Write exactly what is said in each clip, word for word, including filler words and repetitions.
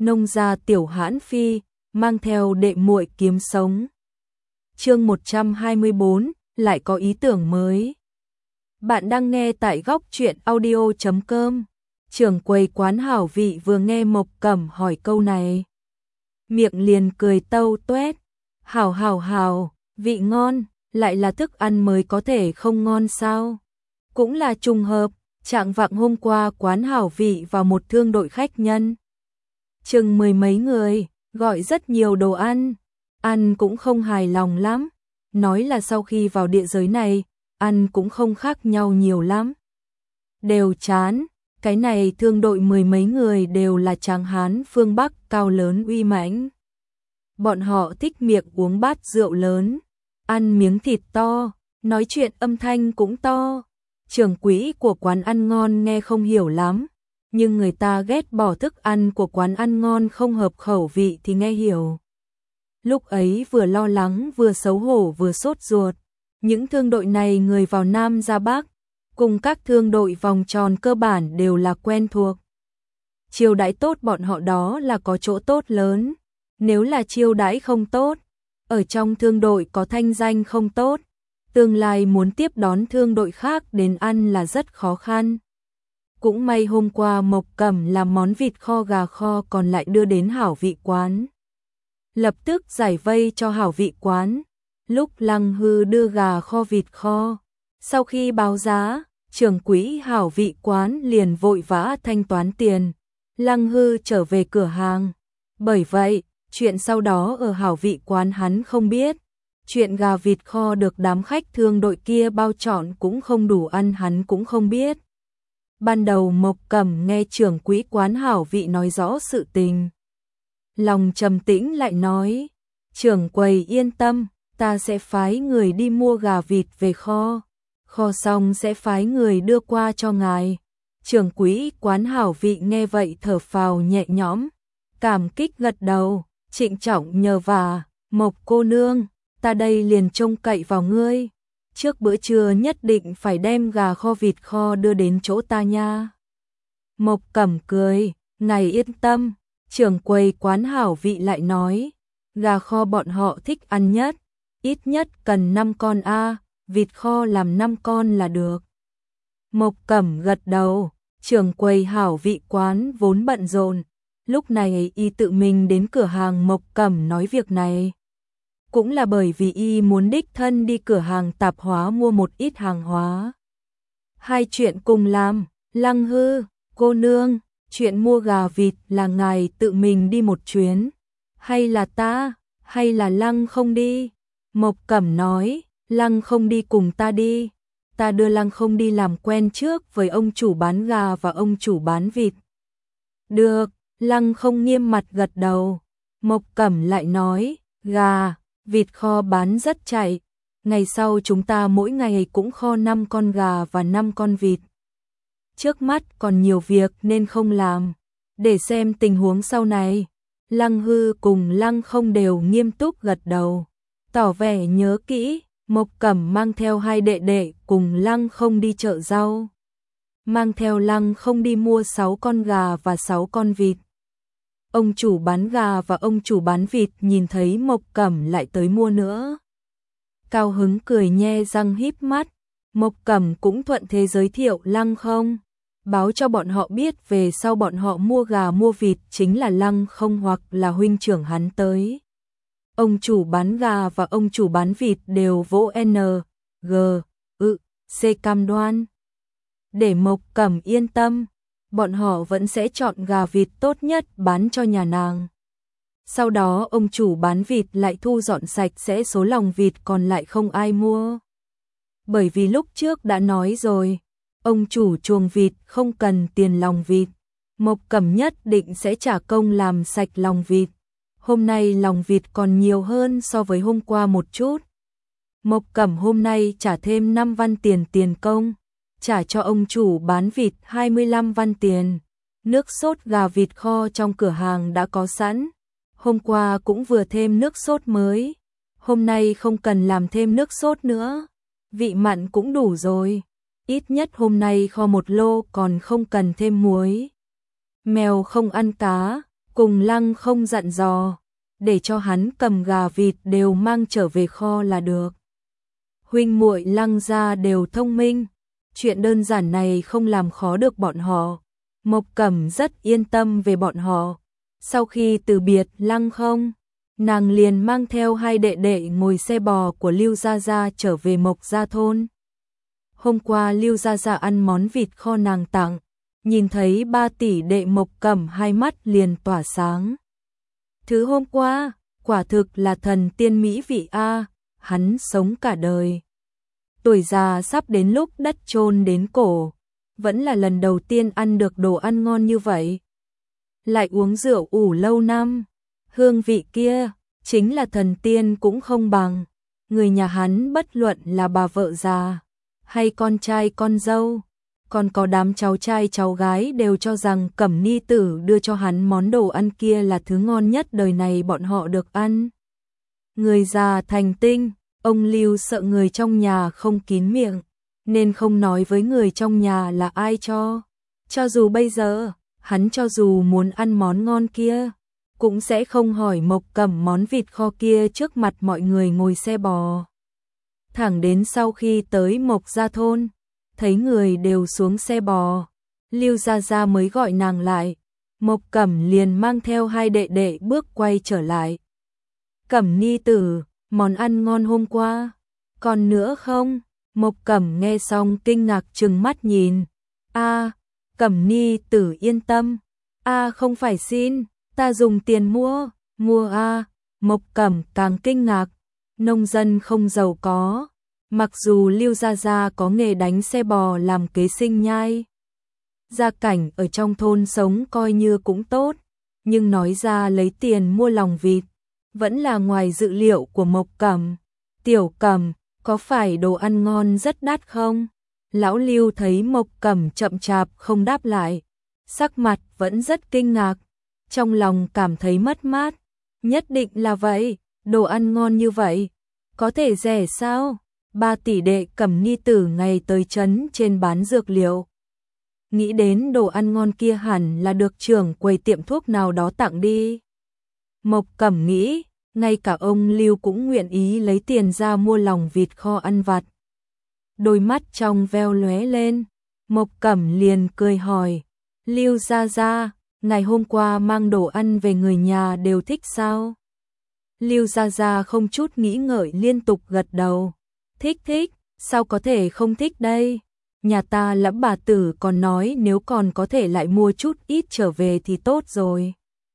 nông gia tiểu hãn phi, mang theo đệ muội kiếm sống. Chương một trăm hai mươi bốn, lại có ý tưởng mới. Bạn đang nghe tại góc truyện audio chấm com. Trưởng quầy quán Hảo Vị vừa nghe Mộc Cẩm hỏi câu này, miệng liền cười tâu tuét. Hảo hảo hảo, vị ngon, lại là thức ăn mới có thể không ngon sao? Cũng là trùng hợp, trạng vạng hôm qua quán Hảo Vị vào một thương đội khách nhân. Chừng mười mấy người, gọi rất nhiều đồ ăn, ăn cũng không hài lòng lắm. Nói là sau khi vào địa giới này, ăn cũng không khác nhau nhiều lắm. Đều chán, cái này thương đội mười mấy người đều là tráng hán phương Bắc cao lớn uy mãnh. Bọn họ thích miệng uống bát rượu lớn, ăn miếng thịt to, nói chuyện âm thanh cũng to. Trưởng quỹ của quán ăn ngon nghe không hiểu lắm, nhưng người ta ghét bỏ thức ăn của quán ăn ngon không hợp khẩu vị thì nghe hiểu. Lúc ấy vừa lo lắng vừa xấu hổ vừa sốt ruột. Những thương đội này người vào Nam ra Bắc, cùng các thương đội vòng tròn cơ bản đều là quen thuộc. Chiêu đãi tốt bọn họ đó là có chỗ tốt lớn. Nếu là chiêu đãi không tốt, ở trong thương đội có thanh danh không tốt, tương lai muốn tiếp đón thương đội khác đến ăn là rất khó khăn. Cũng may hôm qua Mộc Cẩm làm món vịt kho gà kho còn lại đưa đến Hảo Vị quán. Lập tức giải vây cho Hảo Vị quán. Lúc Lăng Hư đưa gà kho vịt kho, sau khi báo giá, trưởng quỹ Hảo Vị quán liền vội vã thanh toán tiền. Lăng Hư trở về cửa hàng. Bởi vậy, chuyện sau đó ở Hảo Vị quán hắn không biết. Chuyện gà vịt kho được đám khách thương đội kia bao trọn cũng không đủ ăn hắn cũng không biết. Ban đầu Mộc Cẩm nghe trưởng quỹ quán Hảo Vị nói rõ sự tình, lòng trầm tĩnh lại nói, trưởng quầy yên tâm, ta sẽ phái người đi mua gà vịt về kho, kho xong sẽ phái người đưa qua cho ngài. Trưởng quỹ quán Hảo Vị nghe vậy thở phào nhẹ nhõm, cảm kích gật đầu, trịnh trọng nhờ vả, Mộc cô nương, ta đây liền trông cậy vào ngươi. Trước bữa trưa nhất định phải đem gà kho vịt kho đưa đến chỗ ta nha. Mộc Cẩm cười, ngài yên tâm. Trưởng quầy quán Hảo Vị lại nói, gà kho bọn họ thích ăn nhất, ít nhất cần năm con a, vịt kho làm năm con là được. Mộc Cẩm gật đầu, trưởng quầy Hảo Vị quán vốn bận rộn, lúc này y tự mình đến cửa hàng Mộc Cẩm nói việc này. Cũng là bởi vì y muốn đích thân đi cửa hàng tạp hóa mua một ít hàng hóa. Hai chuyện cùng làm, Lăng Hư, cô nương, chuyện mua gà vịt là ngài tự mình đi một chuyến, hay là ta, hay là Lăng không đi? Mộc Cẩm nói, Lăng không đi cùng ta đi, ta đưa Lăng không đi làm quen trước với ông chủ bán gà và ông chủ bán vịt. Được, Lăng không nghiêm mặt gật đầu. Mộc Cẩm lại nói, gà, vịt kho bán rất chạy, ngày sau chúng ta mỗi ngày cũng kho năm con gà và năm con vịt. Trước mắt còn nhiều việc nên không làm, để xem tình huống sau này. Lăng Hư cùng Lăng không đều nghiêm túc gật đầu, tỏ vẻ nhớ kỹ. Mộc Cẩm mang theo hai đệ đệ cùng Lăng không đi chợ rau, mang theo Lăng không đi mua sáu con gà và sáu con vịt. Ông chủ bán gà và ông chủ bán vịt nhìn thấy Mộc Cẩm lại tới mua nữa, cao hứng cười nhe răng híp mắt. Mộc Cẩm cũng thuận thế giới thiệu Lăng không, báo cho bọn họ biết về sau bọn họ mua gà mua vịt chính là Lăng không hoặc là huynh trưởng hắn tới. Ông chủ bán gà và ông chủ bán vịt đều vỗ N, G, ự, C cam đoan. Để Mộc Cẩm yên tâm, bọn họ vẫn sẽ chọn gà vịt tốt nhất bán cho nhà nàng. Sau đó ông chủ bán vịt lại thu dọn sạch sẽ số lòng vịt còn lại không ai mua. Bởi vì lúc trước đã nói rồi, ông chủ chuồng vịt không cần tiền lòng vịt, Mộc Cẩm nhất định sẽ trả công làm sạch lòng vịt. Hôm nay lòng vịt còn nhiều hơn so với hôm qua một chút. Mộc Cẩm hôm nay trả thêm năm văn tiền tiền công, trả cho ông chủ bán vịt hai mươi lăm văn tiền. Nước sốt gà vịt kho trong cửa hàng đã có sẵn, hôm qua cũng vừa thêm nước sốt mới, hôm nay không cần làm thêm nước sốt nữa, vị mặn cũng đủ rồi, ít nhất hôm nay kho một lô còn không cần thêm muối. Mèo không ăn cá, cùng Lăng không dặn dò, để cho hắn cầm gà vịt đều mang trở về kho là được. Huynh muội Lăng gia đều thông minh, chuyện đơn giản này không làm khó được bọn họ. Mộc Cẩm rất yên tâm về bọn họ. Sau khi từ biệt Lăng không, nàng liền mang theo hai đệ đệ ngồi xe bò của Lưu Gia Gia trở về Mộc Gia thôn. Hôm qua Lưu Gia Gia ăn món vịt kho nàng tặng, nhìn thấy ba tỷ đệ Mộc Cẩm hai mắt liền tỏa sáng. Thứ hôm qua, quả thực là thần tiên mỹ vị a, hắn sống cả đời. Tuổi già sắp đến lúc đất chôn đến cổ, vẫn là lần đầu tiên ăn được đồ ăn ngon như vậy. Lại uống rượu ủ lâu năm, hương vị kia, chính là thần tiên cũng không bằng. Người nhà hắn bất luận là bà vợ già, hay con trai con dâu, còn có đám cháu trai cháu gái đều cho rằng Cẩm Ni tử đưa cho hắn món đồ ăn kia là thứ ngon nhất đời này bọn họ được ăn. Người già thành tinh, ông Lưu sợ người trong nhà không kín miệng, nên không nói với người trong nhà là ai cho. Cho dù bây giờ, hắn cho dù muốn ăn món ngon kia, cũng sẽ không hỏi Mộc Cẩm món vịt kho kia trước mặt mọi người ngồi xe bò. Thẳng đến sau khi tới Mộc Gia thôn, thấy người đều xuống xe bò, Lưu Gia Gia mới gọi nàng lại. Mộc Cẩm liền mang theo hai đệ đệ bước quay trở lại. Cẩm Ni tử, món ăn ngon hôm qua, còn nữa không? Mộc Cẩm nghe xong kinh ngạc trừng mắt nhìn. A, Cẩm Ni tử yên tâm. A không phải xin, ta dùng tiền mua, mua a. Mộc Cẩm càng kinh ngạc, nông dân không giàu có, mặc dù Lưu Gia Gia có nghề đánh xe bò làm kế sinh nhai, gia cảnh ở trong thôn sống coi như cũng tốt, nhưng nói ra lấy tiền mua lòng vịt, vẫn là ngoài dự liệu của Mộc Cẩm. Tiểu Cẩm, có phải đồ ăn ngon rất đắt không? Lão Lưu thấy Mộc Cẩm chậm chạp không đáp lại, sắc mặt vẫn rất kinh ngạc, trong lòng cảm thấy mất mát. Nhất định là vậy, đồ ăn ngon như vậy, có thể rẻ sao? Ba tỷ đệ Cẩm Ni tử ngày tới trấn trên bán dược liệu. Nghĩ đến đồ ăn ngon kia hẳn là được trưởng quầy tiệm thuốc nào đó tặng đi. Mộc Cẩm nghĩ, ngay cả ông Lưu cũng nguyện ý lấy tiền ra mua lòng vịt kho ăn vặt. Đôi mắt trong veo lóe lên, Mộc Cẩm liền cười hỏi, Lưu Gia Gia, ngày hôm qua mang đồ ăn về người nhà đều thích sao? Lưu Gia Gia không chút nghĩ ngợi liên tục gật đầu, thích thích, sao có thể không thích đây? Nhà ta Lẫm bà tử còn nói nếu còn có thể lại mua chút ít trở về thì tốt rồi.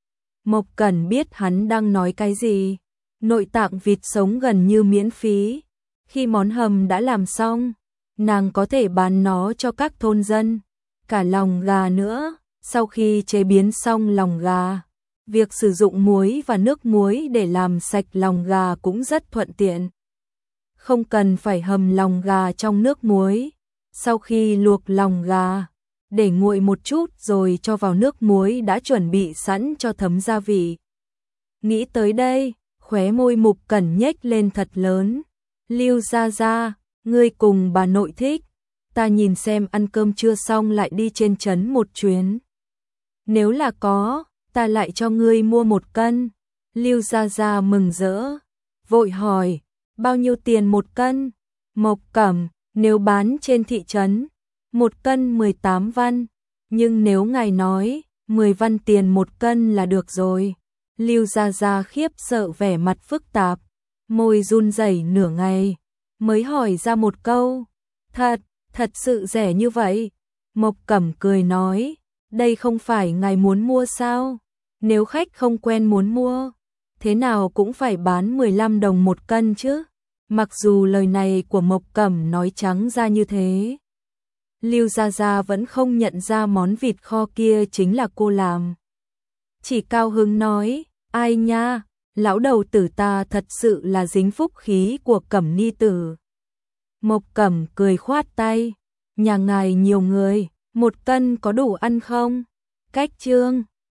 Mộc Cẩn biết hắn đang nói cái gì. Nội tạng vịt sống gần như miễn phí. Khi món hầm đã làm xong, nàng có thể bán nó cho các thôn dân. Cả lòng gà nữa, sau khi chế biến xong lòng gà, việc sử dụng muối và nước muối để làm sạch lòng gà cũng rất thuận tiện. Không cần phải hầm lòng gà trong nước muối. Sau khi luộc lòng gà, để nguội một chút rồi cho vào nước muối đã chuẩn bị sẵn cho thấm gia vị. Nghĩ tới đây, khóe môi Mục Cẩn nhếch lên thật lớn. Lưu Gia Gia, ngươi cùng bà nội thích, ta nhìn xem ăn cơm chưa xong lại đi trên trấn một chuyến. Nếu là có, ta lại cho ngươi mua một cân. Lưu Gia Gia mừng rỡ, vội hỏi, bao nhiêu tiền một cân? Mộc Cẩm, nếu bán trên thị trấn, một cân mười tám văn, nhưng nếu ngài nói, mười văn tiền một cân là được rồi. Lưu Gia Gia khiếp sợ vẻ mặt phức tạp, môi run rẩy nửa ngày, mới hỏi ra một câu, thật, thật sự rẻ như vậy? Mộc Cẩm cười nói, đây không phải ngài muốn mua sao? Nếu khách không quen muốn mua, thế nào cũng phải bán mười lăm đồng một cân chứ. Mặc dù lời này của Mộc Cẩm nói trắng ra như thế, Lưu Gia Gia vẫn không nhận ra món vịt kho kia chính là cô làm. Chỉ cao hứng nói, ai nha, lão đầu tử ta thật sự là dính phúc khí của Cẩm Ni tử. Mộc Cẩm cười khoát tay, nhà ngài nhiều người, một cân có đủ ăn không? Cách chương